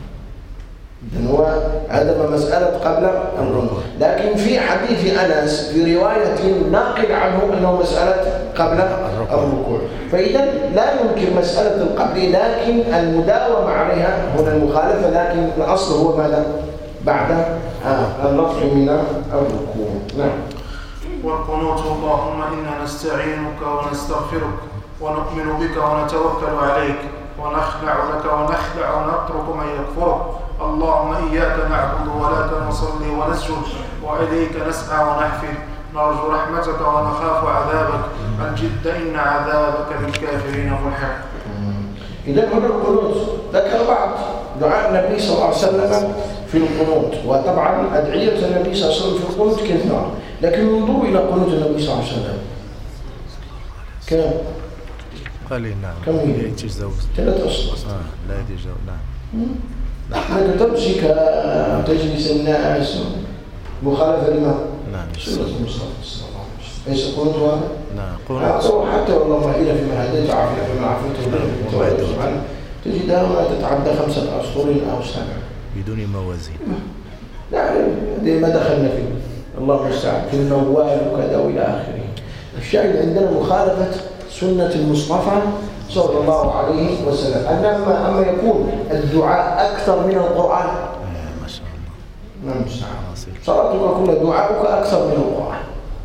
إذن هو هذا مسألة قبل الركوع. لكن في حديث أنس في رواية ناقل عنه أنه مسألة قبل الركوع، فإذا لا يمكن مسألة القبل، لكن المداومة عليها هنا المخالفة، لكن الأصل هو ماذا؟ بعد الرفع من الركوع. نعم. والقنوت اللهم إنا نستعينك ونستغفرك ونؤمن بك ونتوكل عليك ونخلع لك ونخلع ونترك من يكفرك. اللهم إياك نعبد ولك نصلي ونسجد وإليك نسعى ونحفد، نرجو رحمتك ونخاف عذابك، الجد إن عذابك للكافرين ملحق. إذا هنا القنوت ذكر بعض دعاء النبي صلى الله عليه وسلم في القنوت، وطبعا أدعية النبي صلى الله عليه وسلم في القنوت كثيرة، لكن انظروا إلى قنوت النبي صلى الله عليه وسلم كم؟ قليل. نعم. كم هي؟ ثلاث أصوات. آه لا يتجاوز. نعم. أنك تمشي كتجلس الناس مخالفة لما؟ نعم. سنة المصطفى صلى الله عليه وسلم. ليس قنوت هذا؟ نعم. قنوت. حتى والله ما إلى فيما هديت وعافية فيما عافيت وبارك تجدها ما تتعدى خمسة أسطر أو سبعة بدون موازين. لا ما دخلنا فيه، الله المستعان، في الموال وكذا وإلى آخره. الشاهد عندنا مخالفة سنة المصطفى صلى الله عليه وسلم. أنما أما يكون الدعاء أكثر من القرآن. ما شاء الله. نعم المستعان. صلاتك كل دعاؤك أكثر من القرآن.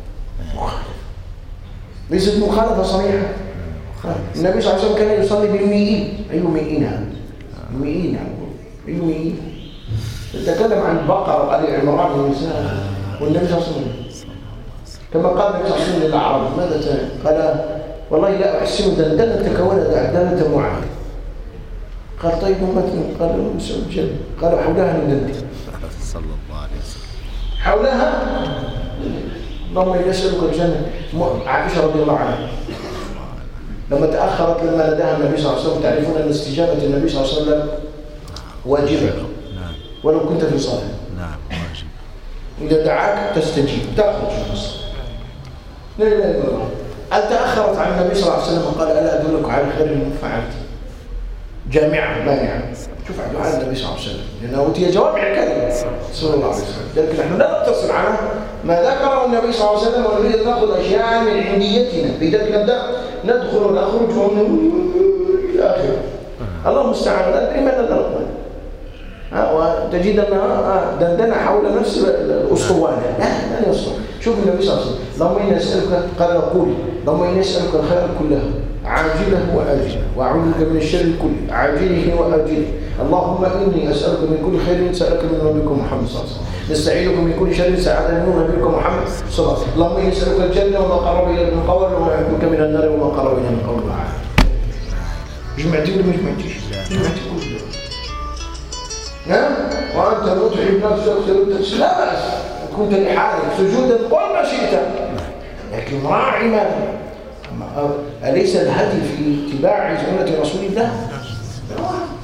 ليست مخالفة صريحة. النبي صلى الله عليه وسلم كان يصلي بالمئين. أي مئين هذا؟ مئين أي مئين؟ نتكلم عن البقرة وآل عمران والنساء والنبي صلى الله عليه وسلم كما قال النبي صلى الله عليه وسلم للعرب ماذا قال؟ والله لا أحسن دندنة كونت دندنة معاذ. قال طيب مثلا قال مسعود جل قال حولها ندندن صلى الله عليه وسلم حولها. اللهم يسألك الجنة. عائشة رضي الله عنها لما تأخرت لما نداها النبي صلى الله عليه وسلم، تعرفون أن استجابة النبي صلى الله عليه وسلم واجبة ولو كنت في صلاة. نعم واجب. إذا دعاك تستجيب تأخذ في الصلاة. لا إله إلا الله. أن تأخرت عن النبي صلى الله عليه وسلم وقال ألا أدلك على خير فعلت جامعة مانعة. شوف دعاء النبي صلى الله عليه وسلم لأنه أوتي جوامع الكلم صلى الله عليه وسلم. لكن نحن لا نقتصر على ما ذكره النبي صلى الله عليه وسلم ونريد أن نأخذ أشياء من عنديتنا. لذلك نبدأ ندخل ونخرج ومن إلى آخره. الله المستعان. لمن لا نقبل وتجد أنها دندنة حول نفس الأسطوانة. لا لا يصلح. شوف النبي صلى الله عليه وسلم اللهم إني أسألك قال نقول اللهم إني أسألك الخير كله عاجله وآجله وأعوذ بك من الشر كله عاجله وآجله. اللهم إني أسألك من كل خير سألك من نبيكم محمد صلى الله عليه وسلم، نستعيذك من كل شر سألك من نبيكم محمد صلى الله عليه وسلم. اللهم إني أسألك الجنة وما قرب إلى من قول وأعوذ بك من النار وما قرب إلى من قول. جمعتي ولا ما جمعتيش؟ جمعتي كله. نعم. وأنت متعب نفسك لا بأس كنت لحالك سجودا قل ما شئت، لكن راعي ماذا؟ أليس الهدي في اتباع سنة رسول الله؟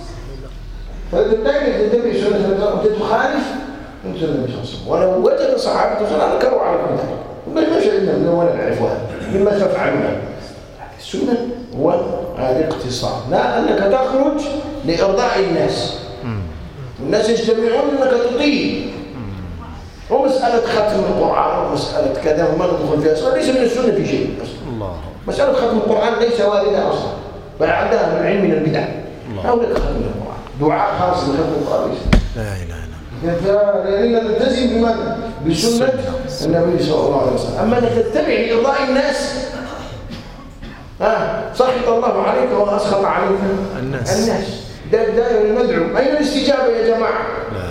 فبالتالي تتبع سنة النبي وأنت تخالف من سنة النبي صلى الله عليه وسلم. ولو وجد صحابة صلى الله عليه وسلم أنكروا عليكم ذلك ما شهدنا منه ولا نعرفها مما تفعلون. السنة هو الاقتصار، لا أنك تخرج لإرضاء الناس. الناس يجتمعون أنك تطيع، ومسألة ختم القرآن ومسألة كذا وما ندخل فيها أصلا، ليس من السنة في شيء أصلا. مسألة ختم القرآن ليس واردة أصلا، بل عندها من العلم من البدع. أولئك ختم القرآن دعاء خاص بختم القرآن. لا إله إلا الله. لأننا نلتزم بماذا؟ بسنة النبي صلى الله عليه وسلم. أما أنك تتبع لإرضاء الناس، آه سخط الله عليك وأسخط عليك الناس. الناس ده دائما المدعو. أين الاستجابة يا جماعة؟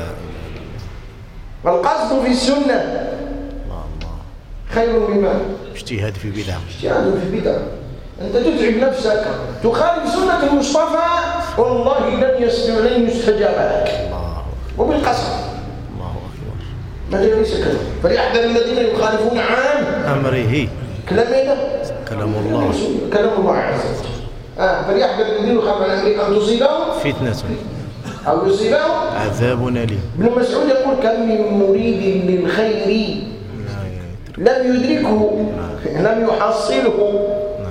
لا. القصد في السنة الله الله خير مما اجتهاد في بدع. اجتهاد في بدع. أنت تتعب نفسك تخالف سنة المصطفى والله لن يستجاب لن يستجاب لك. الله. وبالقسم. الله أكبر. ما ليس كذا. فليحذر الذين يخالفون عن أمره. كلام إيه ده؟ كلام الله. كلام الله عز وجل. آه فليحذر الذين يخالفون عن أمره أن تصيبهم فتنة أو يصيبهم عذاب أليم. ابن مسعود يقول كم من مريد للخير لم يدركه لم يحصله.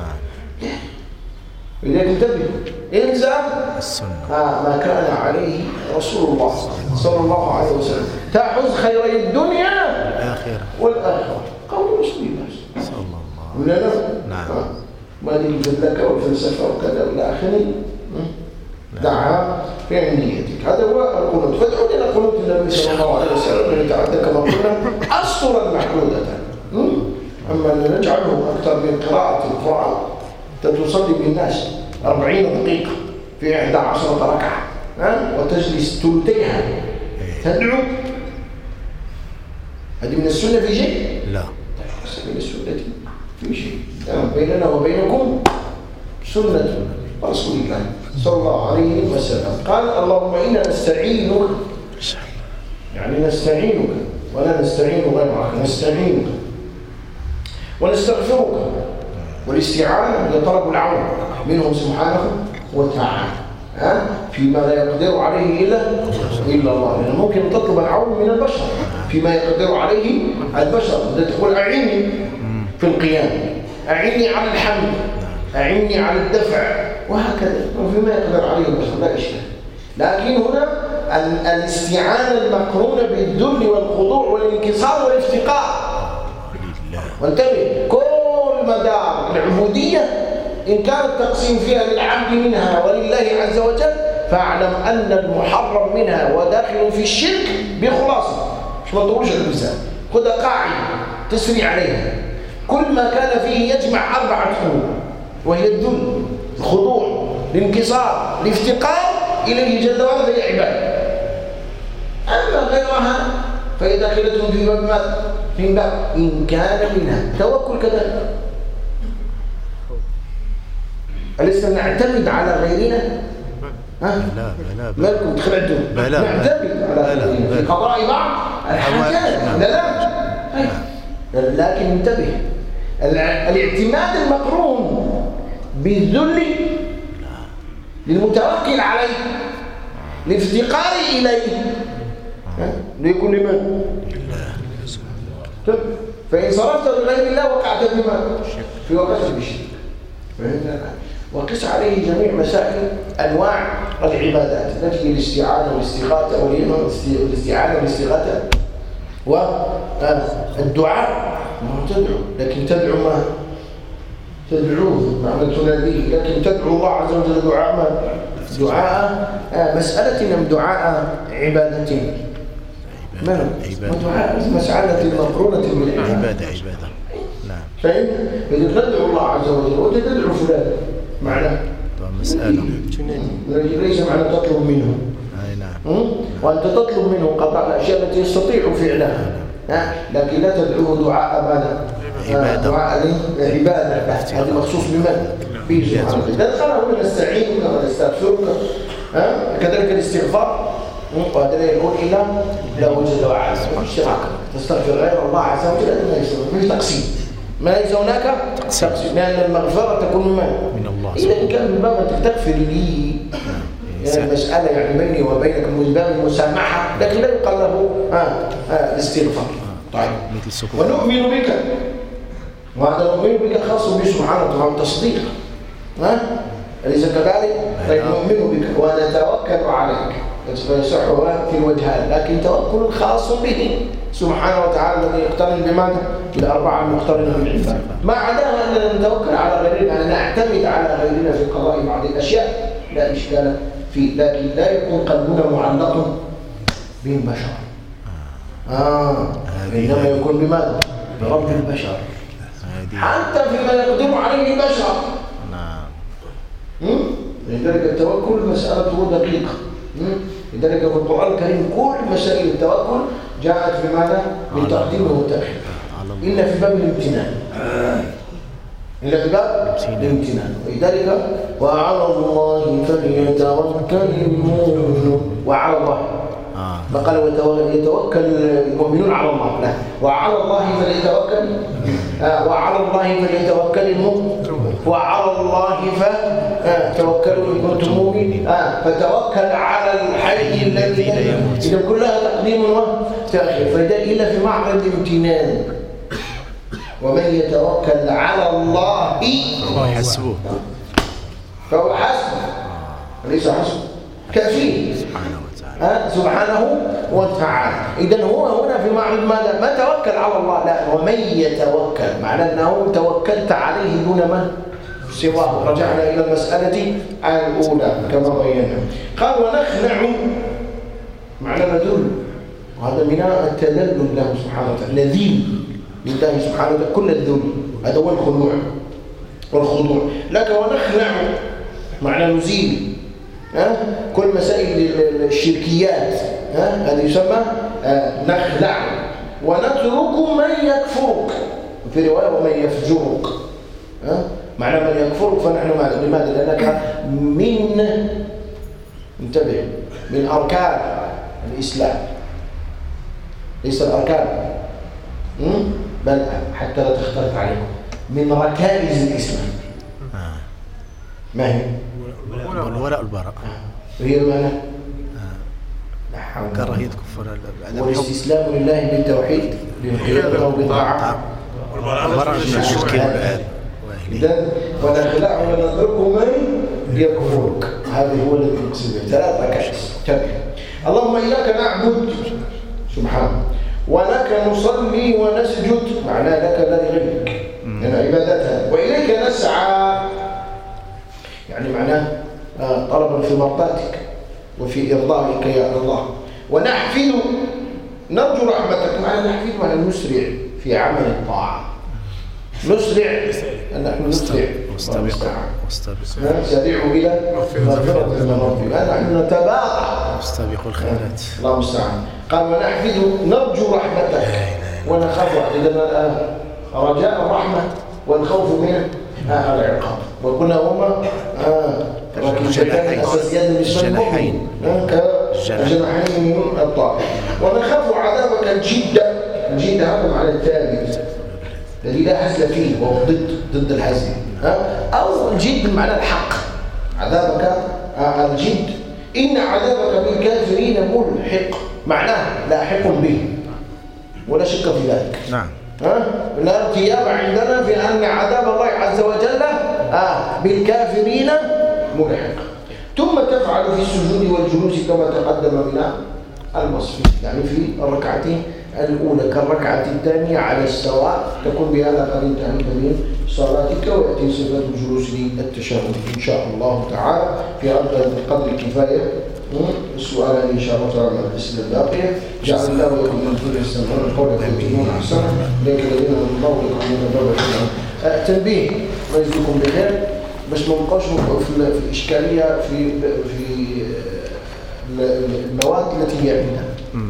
إذا انتبه إلزم السنة آه ما كان عليه رسول الله صلى الله عليه وسلم تأخذ خيري الدنيا والآخرة والآخرة. قول رسول الله صلى الله عليه وسلم. نعم. آه. ما دي الفلكة والفلسفة وكذا والى آخره دعا في نيتك. هذا هو القنوت. فادعوا إلى قنوت النبي صلى الله عليه وسلم لنتعدى كما قلنا أسطرا محدودة. أما أن نجعله أكثر من قراءة القرآن تصلي بالناس أربعين دقيقة في إحدى عشرة ركعة أه؟ وتجلس ثلثيها تدعو، هذه من السنة في شيء؟ لا. من السنة في شيء. بيننا وبينكم سنة رسول الله صلى الله عليه وسلم. قال اللهم إنا نستعينك، يعني نستعينك ولا نستعين غيرك، نستعينك ونستغفرك. والاستعانة هي طلب العون منهم سبحانه وتعالى ها فيما لا يقدر عليه إلا إلا الله. لأنه ممكن تطلب العون من البشر فيما يقدر عليه البشر. إذا تقول أعني في القيام، أعني على الحمد، أعني على الدفع، وهكذا وفيما يقدر عليه البشر لا إشكال. لكن هنا الاستعانة المقرونة بالذل والخضوع والانكسار والافتقار. وانتبه، كل مدار العبودية إن كان التقسيم فيها للعبد منها ولله عز وجل فاعلم أن المحرم منها وداخل في الشرك بخلاصة. مش مطروش الإنسان، خذ قاعدة تسري عليها. كل ما كان فيه يجمع أربعة أمور وهي الذل، الخضوع، الانكسار، الافتقار إليه جل وعلا فهي عبادة. أما غيرها فهي داخلة في باب ماذا؟ في باب إن كان منها توكل كذلك. ألسنا نعتمد على غيرنا؟ ها؟ لا لا ما لكم تخلعتم؟ نعتمد على غيرنا في قضاء بعض الحاجات. لا لا لكن انتبه، الاعتماد المقرون بالذل للمتوكل عليه، الافتقار إليه ليكون لمن؟ فإن صرفت لغير الله وقعت بما؟ في وقعت بالشرك. فهمنا؟ وقس عليه جميع مسائل أنواع العبادات التي هي الاستعانة والاستغاثة والاستعانة والاستغاثة والدعاء. ما تدعو لكن تدعو ما؟ تدعوه معنى تناديه، لكن تدعو الله عز وجل دعاء ما؟ دعاء مسألة أم دعاء عبادة؟ ما دعاء مسألة مقرونة بالعبادة. عبادة عبادة. نعم. فإن إذا تدعو الله عز وجل وأنت تدعو فلان معنى مسألة ليس معنى تطلب منه. أي نعم. وأنت تطلب منه قطع الأشياء التي يستطيع فعلها، لكن لا تدعوه دعاء ماذا؟ عبادة. دعاء عبادة. هذا مخصوص بمن؟ به سبحانه وتعالى. إذا قال نستعينك ونستغفرك كذلك الاستغفار وهذا لا يكون إلا لا وجد وعلا اشتراك. تستغفر غير الله عز وجل ما يسوي مش تقسيم، ما ليس هناك تقسيم، لأن المغفرة تكون من؟ من الله. إذا كان من باب أنك تغفر لي يعني المسألة يعني بيني وبينك من باب المسامحة، لكن لا يقال له آه آه الاستغفار. طيب ونؤمن بك، وهذا نؤمن بك خاص به سبحانه وتعالى تصديق، ها أليس كذلك؟ طيب نؤمن بك ونتوكل عليك، فيصح في الوجهان، لكن توكل خاص به سبحانه وتعالى الذي يقترن بماذا؟ بالأربعة المقترنة بالعباد. ما عداها أننا نتوكل على غيرنا، أن نعتمد على غيرنا في قضاء بعض الأشياء لا إشكال فيه، لكن لا يكون قلبنا معلق بالبشر. آه إنما يكون بماذا؟ برب البشر، حتى فيما يقدر عليه البشر. نعم. لذلك التوكل مسألته دقيقة. لذلك في القرآن الكريم كل مسائل التوكل جاءت في ماذا؟ بالتقديم والتأخير، إلا في باب الامتنان، إلا في باب الامتنان. ولذلك وعلى الله فليتوكل المؤمنون، وعلى الله فقال يتوكل المؤمنون على الله، لا وعلى الله فليتوكل آه وعلى الله فليتوكل المؤمنون، وعلى الله فتوكلوا إن كنتم مؤمنين، آه فتوكل على الحي الذي إذا كلها تقديم وتأخير، فإذا إلا في معرض الامتنان. ومن يتوكل على الله فهو حسبه، فهو حسبه ليس حسبه، كفيه سبحانه وتعالى أه؟ سبحانه وتعالى. إذن هو هنا في معرض ماذا؟ ما توكل على الله، لا ومن يتوكل، معنى أنه توكلت عليه دون من سواه. رجعنا إلى المسألة الأولى كما بينا. قال ونخنع، معنى نذل، وهذا من التذلل له سبحانه وتعالى، نذيل لله سبحانه وتعالى كل الذل، هذا هو الخضوع والخضوع. لك ونخنع معنى نزيل ها؟ كل مسائل الشركيات هذا يسمى نخلع. ونترك من يكفرك، في رواية ومن يفجرك، ها؟ معنى من يكفرك فنحن معنا. لماذا؟ لأنك من انتبه من أركان الإسلام، ليس الأركان بل حتى لا تختلف عليكم من ركائز الإسلام. ما هي؟ الولاء والبراء. وهي معنى كراهية كفر والاستسلام لله بالتوحيد بالقيادة وبالطاعة والبراء من الشرك والعباد. إذن ونخلع ونترك من يكفرك، هذا هو الذي نقصد به. ثلاث ركائز. اللهم إياك نعبد سبحانه، ولك نصلي ونسجد، معناه لك لا لغيرك لأن عبادتها، وإليك نسعى، يعني معناه طلبا في مرضاتك وفي إرضائك يا الله. ونحفظ نرجو رحمتك، معنى نحفظ معنى نسرع في عمل الطاعة، نسرع أن نحن نسرع سريعوا إلى مغفرة من ربهم، نحن نتباطأ نستبق الخيرات، الله المستعان. قال ونحفظ نرجو رحمتك ونخاف عندنا رجاء الرحمة والخوف من العقاب. وكنا هما ركيزتان أساسيان بالنسبة للمؤمن كجناحين من الطائر. ونخاف عذابك الجد، الجد هذا معنى الثابت الذي لا حزن فيه، وهو ضد ضد الحزن، أو الجد معنى الحق، عذابك الجد. إن عذابك بالكافرين ملحق، معناه لاحق به ولا شك في ذلك. نعم. ها؟ لا ارتياب عندنا في أن عذاب الله عز وجل آه بالكافرين ملحق. ثم تفعل في السجود والجلوس كما تقدم من الوصف، يعني في الركعتين الأولى كالركعة الثانية على السواء، تكون بهذا قد انتهيت من صلاتك، ويأتي صفة الجلوس للتشهد إن شاء الله تعالى. في هذا القدر كفاية. السؤال إن شاء الله تعالى من الأسئلة الباقية. جعل الله لكم من كل يستمعون القول فيتبعون أحسنه، لكن الذين من الله لكم من الضر. تنبيه الله يجزيكم بخير، بس ما نبقاش في الإشكالية في في المواد التي هي عندنا.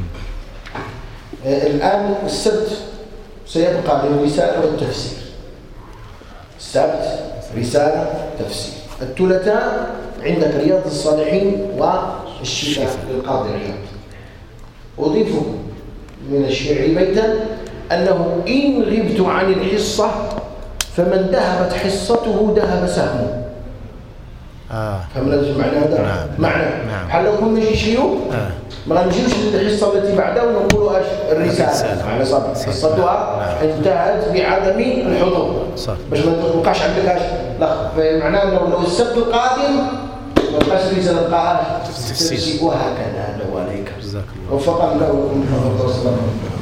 الآن السبت سيبقى للرسالة والتفسير، السبت رسالة تفسير. الثلاثاء عندك رياض الصالحين والشفاء للقاضي عياض. أضيف من الشعر بيتا أنه إن غبت عن الحصة فمن ذهبت حصته ذهب سهمه. آه. فهمنا المعنى هذا؟ نعم. معنى نعم. بحال لو كنا نجي شيوخ آه. ما غنجيوش للحصه التي بعدها ونقولوا اش الرساله الرسالة. معنى صافي حصتها نعم. انتهت بعدم الحضور صح. باش ما تبقاش عندك اش لا معناه لو لو السبت القادم ما بقاش الرساله تبقى تفسير. وهكذا. هذا هو عليك. جزاك الله. وفق الله وكم.